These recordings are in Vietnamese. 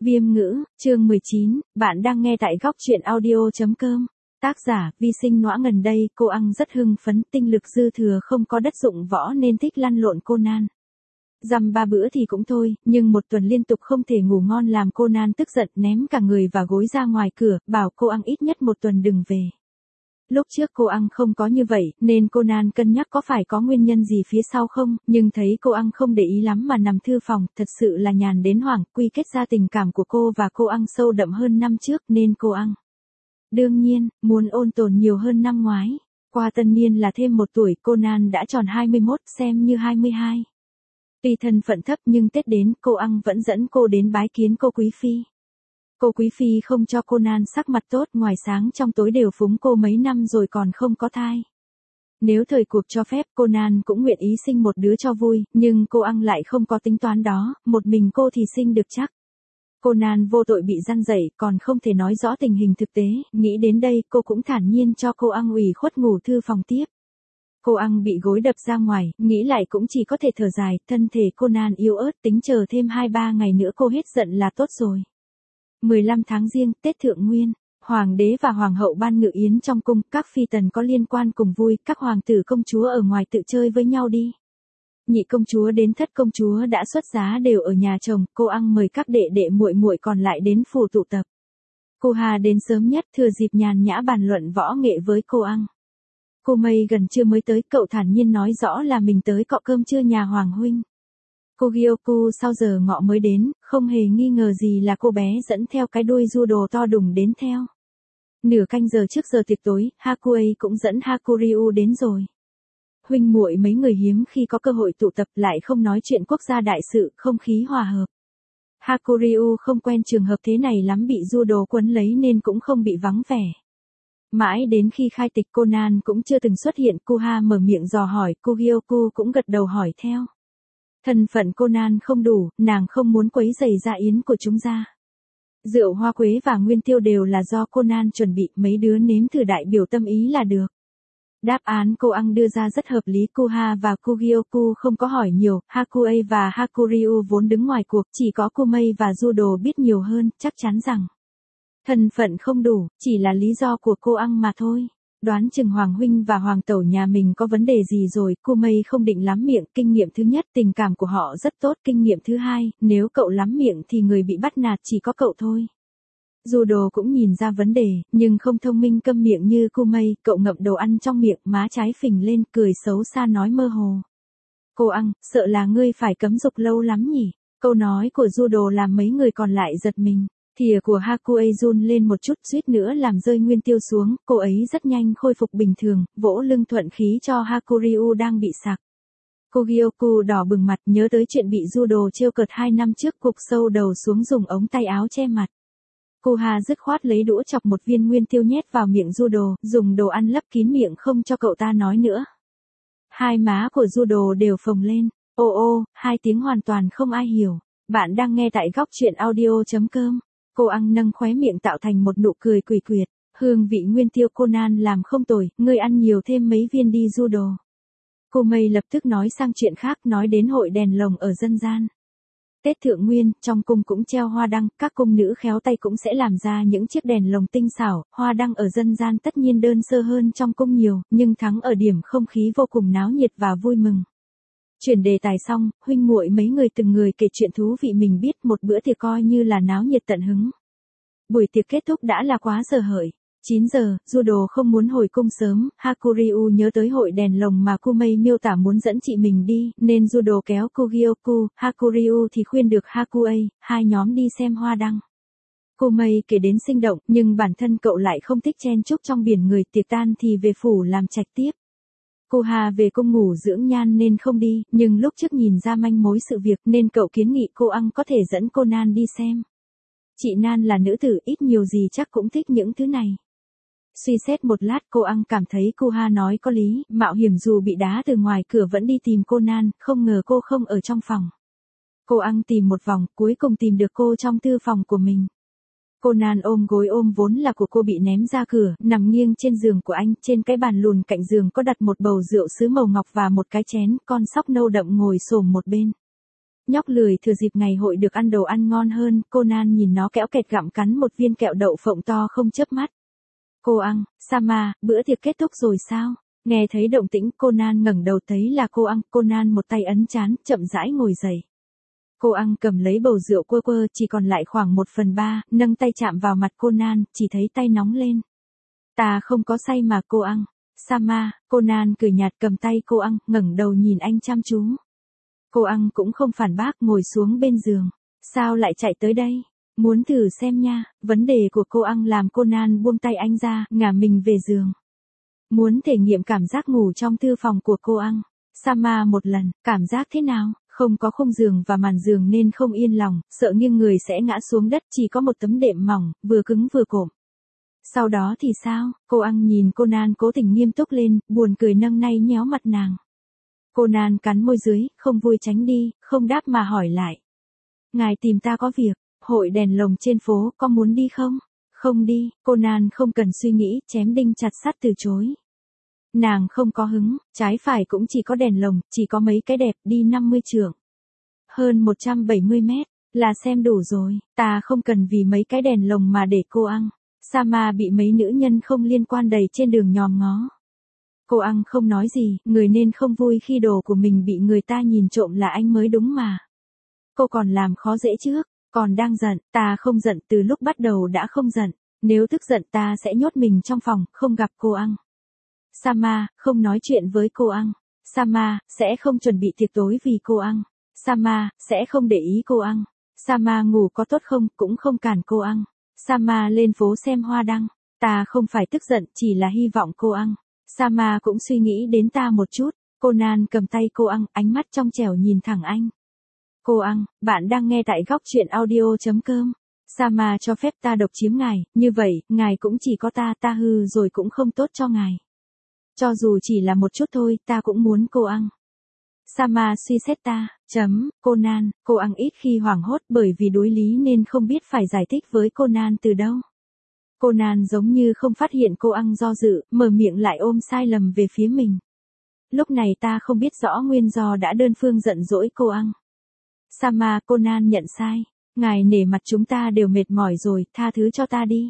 Viêm ngữ, chương 19, bạn đang nghe tại góc truyện audio.com. Tác giả, Vi Sinh Nõa. Gần đây, cô Ăn rất hưng phấn, tinh lực dư thừa không có đất dụng võ nên thích lăn lộn Conan. Dăm ba bữa thì cũng thôi, nhưng một tuần liên tục không thể ngủ ngon làm Conan tức giận, ném cả người và gối ra ngoài cửa, bảo cô Ăn ít nhất một tuần đừng về. Lúc trước cô Ăn không có như vậy, nên Conan cân nhắc có phải có nguyên nhân gì phía sau không, nhưng thấy cô Ăn không để ý lắm mà nằm thư phòng, thật sự là nhàn đến hoảng, quy kết ra tình cảm của cô và cô Ăn sâu đậm hơn năm trước nên cô Ăn đương nhiên, muốn ôn tồn nhiều hơn năm ngoái. Qua tân niên là thêm một tuổi, Conan đã tròn 21, xem như 22. Tuy thân phận thấp nhưng Tết đến, cô Ăn vẫn dẫn cô đến bái kiến cô Quý Phi. Cô Quý Phi không cho Conan sắc mặt tốt, ngoài sáng trong tối đều phúng cô mấy năm rồi còn không có thai. Nếu thời cuộc cho phép, Conan cũng nguyện ý sinh một đứa cho vui, nhưng cô Ăn lại không có tính toán đó, một mình cô thì sinh được chắc. Conan vô tội bị răn dậy, còn không thể nói rõ tình hình thực tế, nghĩ đến đây cô cũng thản nhiên cho cô Ăn ủy khuất ngủ thư phòng tiếp. Cô Ăn bị gối đập ra ngoài, nghĩ lại cũng chỉ có thể thở dài, thân thể Conan yếu ớt, tính chờ thêm 2-3 ngày nữa cô hết giận là tốt rồi. 15 tháng Giêng, Tết Thượng Nguyên, Hoàng đế và Hoàng hậu ban ngự yến trong cung, các phi tần có liên quan cùng vui, các hoàng tử công chúa ở ngoài tự chơi với nhau đi. Nhị công chúa đến thất công chúa đã xuất giá đều ở nhà chồng, cô Ăn mời các đệ đệ muội muội còn lại đến phủ tụ tập. Cô Hà đến sớm nhất, thừa dịp nhàn nhã bàn luận võ nghệ với cô Ăn. Cô Mây gần trưa mới tới, cậu thản nhiên nói rõ là mình tới cọ cơm trưa nhà Hoàng huynh. Cô Gyoku sau giờ ngọ mới đến, không hề nghi ngờ gì là cô bé dẫn theo cái đuôi judo to đùng đến theo. Nửa canh giờ trước giờ tiệc tối, Hakuei cũng dẫn Hakuryu đến rồi. Huynh muội mấy người hiếm khi có cơ hội tụ tập, lại không nói chuyện quốc gia đại sự, không khí hòa hợp. Hakuryu không quen trường hợp thế này lắm, bị judo quấn lấy nên cũng không bị vắng vẻ. Mãi đến khi khai tịch Conan cũng chưa từng xuất hiện, Kuha mở miệng dò hỏi, cô Gyoku cũng gật đầu hỏi theo. Thân phận Conan không đủ, nàng không muốn quấy rầy gia yến của chúng ta. Rượu hoa quế và nguyên tiêu đều là do Conan chuẩn bị, mấy đứa nếm thử đại biểu tâm ý là được. Đáp án cô Ăn đưa ra rất hợp lý, Kuha và Kugyoku không có hỏi nhiều, Hakuei và Hakuryu vốn đứng ngoài cuộc, chỉ có Kumei và Judo biết nhiều hơn, chắc chắn rằng thân phận không đủ, chỉ là lý do của cô Ăn mà thôi. Đoán chừng Hoàng huynh và Hoàng tẩu nhà mình có vấn đề gì rồi, Kumei không định lắm miệng, kinh nghiệm thứ nhất, tình cảm của họ rất tốt, kinh nghiệm thứ hai, nếu cậu lắm miệng thì người bị bắt nạt chỉ có cậu thôi. Judo cũng nhìn ra vấn đề, nhưng không thông minh câm miệng như Kumei, cậu ngậm đồ ăn trong miệng, má trái phình lên, cười xấu xa nói mơ hồ. Cô Ăn, sợ là ngươi phải cấm dục lâu lắm nhỉ? Câu nói của Judo làm mấy người còn lại giật mình. Thìa của Hakuei run lên một chút, suýt nữa làm rơi nguyên tiêu xuống, cô ấy rất nhanh khôi phục bình thường, vỗ lưng thuận khí cho Hakuryu đang bị sặc. Cô Gyoku đỏ bừng mặt, nhớ tới chuyện bị Judo trêu cợt 2 năm trước, cục sâu đầu xuống dùng ống tay áo che mặt. Cô Hà dứt khoát lấy đũa chọc một viên nguyên tiêu nhét vào miệng Judo, dùng đồ ăn lấp kín miệng không cho cậu ta nói nữa. Hai má của Judo đều phồng lên, ô ô, hai tiếng hoàn toàn không ai hiểu. Bạn đang nghe tại góc truyện audio.com. Cô Ăn nâng khóe miệng tạo thành một nụ cười quỷ quyệt, hương vị nguyên tiêu Conan làm không tồi, ngươi ăn nhiều thêm mấy viên đi Judo. Cô Mây lập tức nói sang chuyện khác, nói đến hội đèn lồng ở dân gian. Tết Thượng Nguyên, trong cung cũng treo hoa đăng, các cung nữ khéo tay cũng sẽ làm ra những chiếc đèn lồng tinh xảo, hoa đăng ở dân gian tất nhiên đơn sơ hơn trong cung nhiều, nhưng thắng ở điểm không khí vô cùng náo nhiệt và vui mừng. Chuyển đề tài xong, huynh muội mấy người từng người kể chuyện thú vị mình biết, một bữa tiệc coi như là náo nhiệt tận hứng. Buổi tiệc kết thúc đã là quá giờ hợi. 9 giờ, Judo không muốn hồi cung sớm, Hakuryu nhớ tới hội đèn lồng mà Kumei miêu tả muốn dẫn chị mình đi, nên Judo kéo Kugyoku, Hakuryu thì khuyên được Hakuei, hai nhóm đi xem hoa đăng. Kumei kể đến sinh động, nhưng bản thân cậu lại không thích chen chúc trong biển người, tiệc tan thì về phủ làm trạch tiếp. Cô Hà về cung ngủ dưỡng nhan nên không đi, nhưng lúc trước nhìn ra manh mối sự việc nên cậu kiến nghị cô Ăn có thể dẫn Conan đi xem. Chị Nan là nữ tử, ít nhiều gì chắc cũng thích những thứ này. Suy xét một lát, cô Ăn cảm thấy cô Hà nói có lý, mạo hiểm dù bị đá từ ngoài cửa vẫn đi tìm Conan, không ngờ cô không ở trong phòng. Cô Ăn tìm một vòng, cuối cùng tìm được cô trong thư phòng của mình. Conan ôm gối ôm vốn là của cô bị ném ra cửa, nằm nghiêng trên giường của anh, trên cái bàn lùn cạnh giường có đặt một bầu rượu sứ màu ngọc và một cái chén, con sóc nâu đậm ngồi xổm một bên. Nhóc lười thừa dịp ngày hội được ăn đồ ăn ngon hơn, Conan nhìn nó kéo kẹt gặm cắn một viên kẹo đậu phộng to không chớp mắt. Cô ăn, Sama, bữa tiệc kết thúc rồi sao? Nghe thấy động tĩnh, Conan ngẩng đầu thấy là cô ăn, Conan một tay ấn trán, chậm rãi ngồi dậy. Cô ăn cầm lấy bầu rượu quơ quơ, chỉ còn lại khoảng 1/3, nâng tay chạm vào mặt Conan, chỉ thấy tay nóng lên. Ta không có say mà cô ăn. Sama, Conan cười nhạt cầm tay cô ăn, ngẩng đầu nhìn anh chăm chú. Cô ăn cũng không phản bác, ngồi xuống bên giường. Sao lại chạy tới đây? Muốn thử xem nha. Vấn đề của cô ăn làm Conan buông tay anh ra, ngả mình về giường. Muốn thể nghiệm cảm giác ngủ trong thư phòng của cô ăn. Sama một lần, cảm giác thế nào? Không có khung giường và màn giường nên không yên lòng, sợ nghiêng người sẽ ngã xuống đất, chỉ có một tấm đệm mỏng, vừa cứng vừa cộm. Sau đó thì sao? Cô ăn nhìn Conan cố tình nghiêm túc lên, buồn cười nâng nay nhéo mặt nàng. Conan cắn môi dưới, không vui tránh đi, không đáp mà hỏi lại. Ngài tìm ta có việc, hội đèn lồng trên phố, có muốn đi không? Không đi, Conan không cần suy nghĩ, chém đinh chặt sắt từ chối. Nàng không có hứng, trái phải cũng chỉ có đèn lồng, chỉ có mấy cái đẹp, đi 50 trượng. Hơn 170 mét, là xem đủ rồi, ta không cần vì mấy cái đèn lồng mà để cô ăn. Sama bị mấy nữ nhân không liên quan đầy trên đường nhòm ngó. Cô ăn không nói gì, người nên không vui khi đồ của mình bị người ta nhìn trộm là anh mới đúng mà. Cô còn làm khó dễ trước, còn đang giận, ta không giận, từ lúc bắt đầu đã không giận, nếu tức giận ta sẽ nhốt mình trong phòng, không gặp cô ăn. Sama, không nói chuyện với cô ăn. Sama, sẽ không chuẩn bị tiệc tối vì cô ăn. Sama, sẽ không để ý cô ăn. Sama ngủ có tốt không, cũng không cản cô ăn. Sama lên phố xem hoa đăng. Ta không phải tức giận, chỉ là hy vọng cô ăn. Sama cũng suy nghĩ đến ta một chút. Conan cầm tay cô ăn, ánh mắt trong trẻo nhìn thẳng anh. Cô ăn, bạn đang nghe tại góc truyện audio.com. Sama cho phép ta độc chiếm ngài, như vậy, ngài cũng chỉ có ta hư rồi cũng không tốt cho ngài. Cho dù chỉ là một chút thôi, ta cũng muốn cô ăn. Sama suy xét ta, Conan, cô ăn ít khi hoảng hốt bởi vì đối lý nên không biết phải giải thích với Conan từ đâu. Conan giống như không phát hiện cô ăn do dự, mở miệng lại ôm sai lầm về phía mình. Lúc này ta không biết rõ nguyên do đã đơn phương giận dỗi cô ăn. Sama, Conan nhận sai. Ngài nể mặt chúng ta đều mệt mỏi rồi, tha thứ cho ta đi.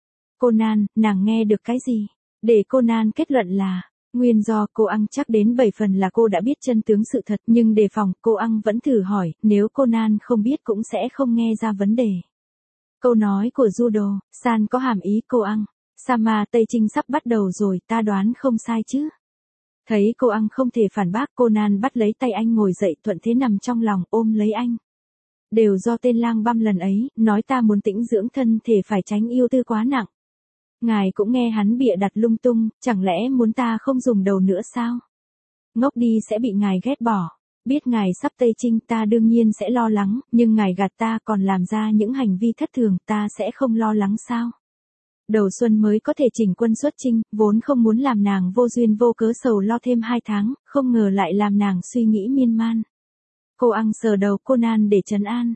Conan, nàng nghe được cái gì? Để Conan kết luận là, nguyên do cô ăn chắc đến 7 phần là cô đã biết chân tướng sự thật, nhưng đề phòng, cô ăn vẫn thử hỏi, nếu Conan không biết cũng sẽ không nghe ra vấn đề. Câu nói của Judo, San có hàm ý cô ăn. Sama, Tây Trinh sắp bắt đầu rồi, ta đoán không sai chứ. Thấy cô ăn không thể phản bác, Conan bắt lấy tay anh ngồi dậy, thuận thế nằm trong lòng, ôm lấy anh. Đều do tên lang băm lần ấy, nói ta muốn tĩnh dưỡng thân thể phải tránh yêu tư quá nặng. Ngài cũng nghe hắn bịa đặt lung tung, chẳng lẽ muốn ta không dùng đầu nữa sao? Ngốc đi sẽ bị ngài ghét bỏ. Biết ngài sắp Tây Trinh ta đương nhiên sẽ lo lắng, nhưng ngài gạt ta còn làm ra những hành vi thất thường, ta sẽ không lo lắng sao? Đầu xuân mới có thể chỉnh quân xuất chinh, vốn không muốn làm nàng vô duyên vô cớ sầu lo thêm 2 tháng, không ngờ lại làm nàng suy nghĩ miên man. Cô ăn sờ đầu Conan để trấn an.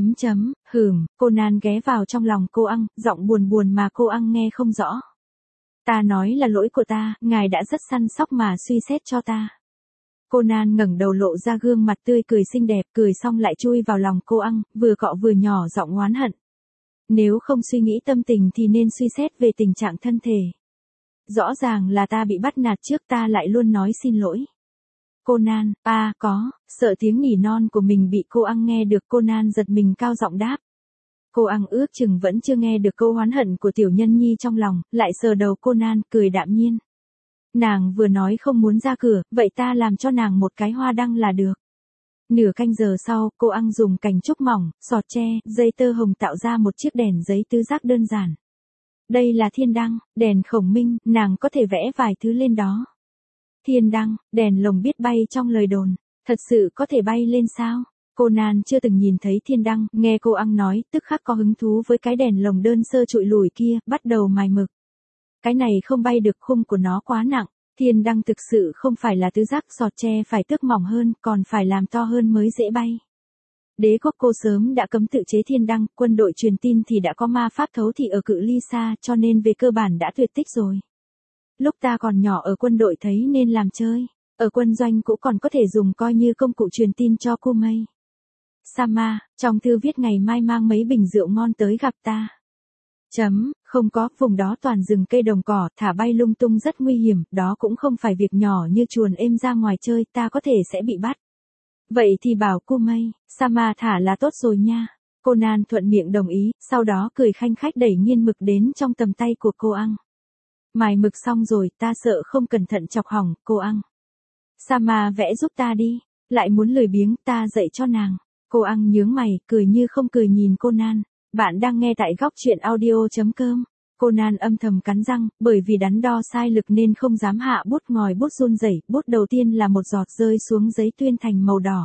Conan ghé vào trong lòng cô ăn, giọng buồn buồn mà cô ăn nghe không rõ. Ta nói là lỗi của ta, ngài đã rất săn sóc mà suy xét cho ta. Conan ngẩng đầu lộ ra gương mặt tươi cười xinh đẹp, cười xong lại chui vào lòng cô ăn, vừa cọ vừa nhỏ giọng oán hận. Nếu không suy nghĩ tâm tình thì nên suy xét về tình trạng thân thể. Rõ ràng là ta bị bắt nạt trước, ta lại luôn nói xin lỗi. Conan, có, sợ tiếng nỉ non của mình bị cô ăn nghe được, Conan giật mình cao giọng đáp. Cô ăn ước chừng vẫn chưa nghe được câu oán hận của tiểu nhân nhi trong lòng, lại sờ đầu Conan, cười đạm nhiên. Nàng vừa nói không muốn ra cửa, vậy ta làm cho nàng một cái hoa đăng là được. Nửa canh giờ sau, cô ăn dùng cành trúc mỏng, sọt tre, dây tơ hồng tạo ra một chiếc đèn giấy tứ giác đơn giản. Đây là thiên đăng, đèn khổng minh, nàng có thể vẽ vài thứ lên đó. Thiên đăng, đèn lồng biết bay trong lời đồn, thật sự có thể bay lên sao? Conan chưa từng nhìn thấy thiên đăng, nghe cô ăn nói, tức khắc có hứng thú với cái đèn lồng đơn sơ trụi lủi kia, bắt đầu mài mực. Cái này không bay được, khung của nó quá nặng. Thiên đăng thực sự không phải là tứ giác, sọt tre phải tước mỏng hơn, còn phải làm to hơn mới dễ bay. Đế quốc cô sớm đã cấm tự chế thiên đăng, quân đội truyền tin thì đã có ma pháp thấu thị ở cự ly xa, cho nên về cơ bản đã tuyệt tích rồi. Lúc ta còn nhỏ ở quân đội thấy nên làm chơi, ở quân doanh cũng còn có thể dùng coi như công cụ truyền tin cho cô mây. Sama, trong thư viết ngày mai mang mấy bình rượu ngon tới gặp ta. Không có, vùng đó toàn rừng cây đồng cỏ, thả bay lung tung rất nguy hiểm, đó cũng không phải việc nhỏ như chuồn êm ra ngoài chơi, ta có thể sẽ bị bắt. Vậy thì bảo cô Mây, Sama thả là tốt rồi nha. Conan thuận miệng đồng ý, sau đó cười khanh khách đẩy nghiên mực đến trong tầm tay của cô ăn. Mài mực xong rồi, ta sợ không cẩn thận chọc hỏng, cô ăn. Sama vẽ giúp ta đi, lại muốn lười biếng, ta dạy cho nàng. Cô ăn nhướng mày, cười như không cười nhìn Conan. Bạn đang nghe tại góc truyện audio.com. Conan âm thầm cắn răng, bởi vì đắn đo sai lực nên không dám hạ bút, ngòi bút run rẩy, bút đầu tiên là một giọt rơi xuống giấy tuyên thành màu đỏ.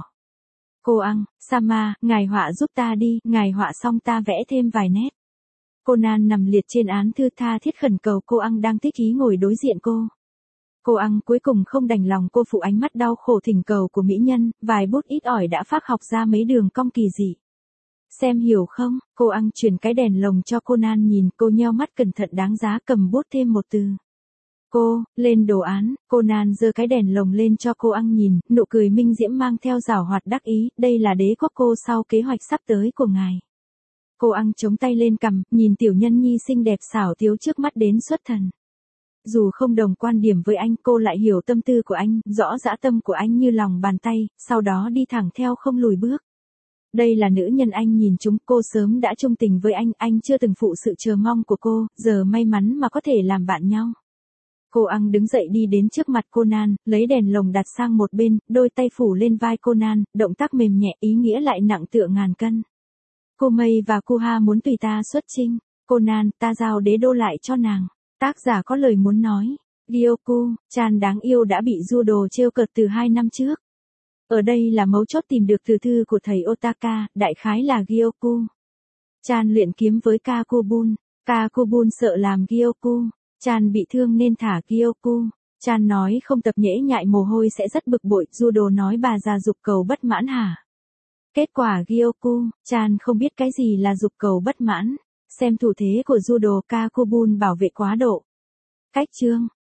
Cô ăn, Sama, ngài họa giúp ta đi, ngài họa xong ta vẽ thêm vài nét. Conan nằm liệt trên án thư tha thiết khẩn cầu cô ăn đang thích ý ngồi đối diện cô. Cô ăn cuối cùng không đành lòng cô phụ ánh mắt đau khổ thỉnh cầu của mỹ nhân, vài bút ít ỏi đã phác học ra mấy đường cong kỳ dị. Xem hiểu không, cô ăn chuyển cái đèn lồng cho Conan nhìn, cô nheo mắt cẩn thận đáng giá cầm bút thêm một từ. Cô, lên đồ án, Conan giơ cái đèn lồng lên cho cô ăn nhìn, nụ cười minh diễm mang theo giảo hoạt đắc ý, đây là đế quốc cô sau kế hoạch sắp tới của ngài. Cô ăn chống tay lên cằm, nhìn tiểu nhân nhi xinh đẹp xảo thiếu trước mắt đến xuất thần. Dù không đồng quan điểm với anh, cô lại hiểu tâm tư của anh, rõ dã tâm của anh như lòng bàn tay, sau đó đi thẳng theo không lùi bước. Đây là nữ nhân anh nhìn chúng, cô sớm đã chung tình với anh chưa từng phụ sự chờ mong của cô, giờ may mắn mà có thể làm bạn nhau. Cô ăn đứng dậy đi đến trước mặt Conan, lấy đèn lồng đặt sang một bên, đôi tay phủ lên vai Conan, động tác mềm nhẹ ý nghĩa lại nặng tựa ngàn cân. Cô Mây và Kuha muốn tùy ta xuất chinh. Conan, ta giao đế đô lại cho nàng. Tác giả có lời muốn nói. Gyoku, Chan đáng yêu đã bị Judo trêu cợt từ 2 năm trước. Ở đây là mấu chốt tìm được từ thư của thầy Otaka, đại khái là Gyoku. Chan luyện kiếm với Kakubun. Kakubun sợ làm Gyoku. Chan bị thương nên thả Gyoku. Chan nói không tập nhễ nhại mồ hôi sẽ rất bực bội, Judo nói bà già dục cầu bất mãn hả? Kết quả Gyoku, Chan không biết cái gì là dục cầu bất mãn. Xem thủ thế của Judo, Kakubun bảo vệ quá độ. Cách chương.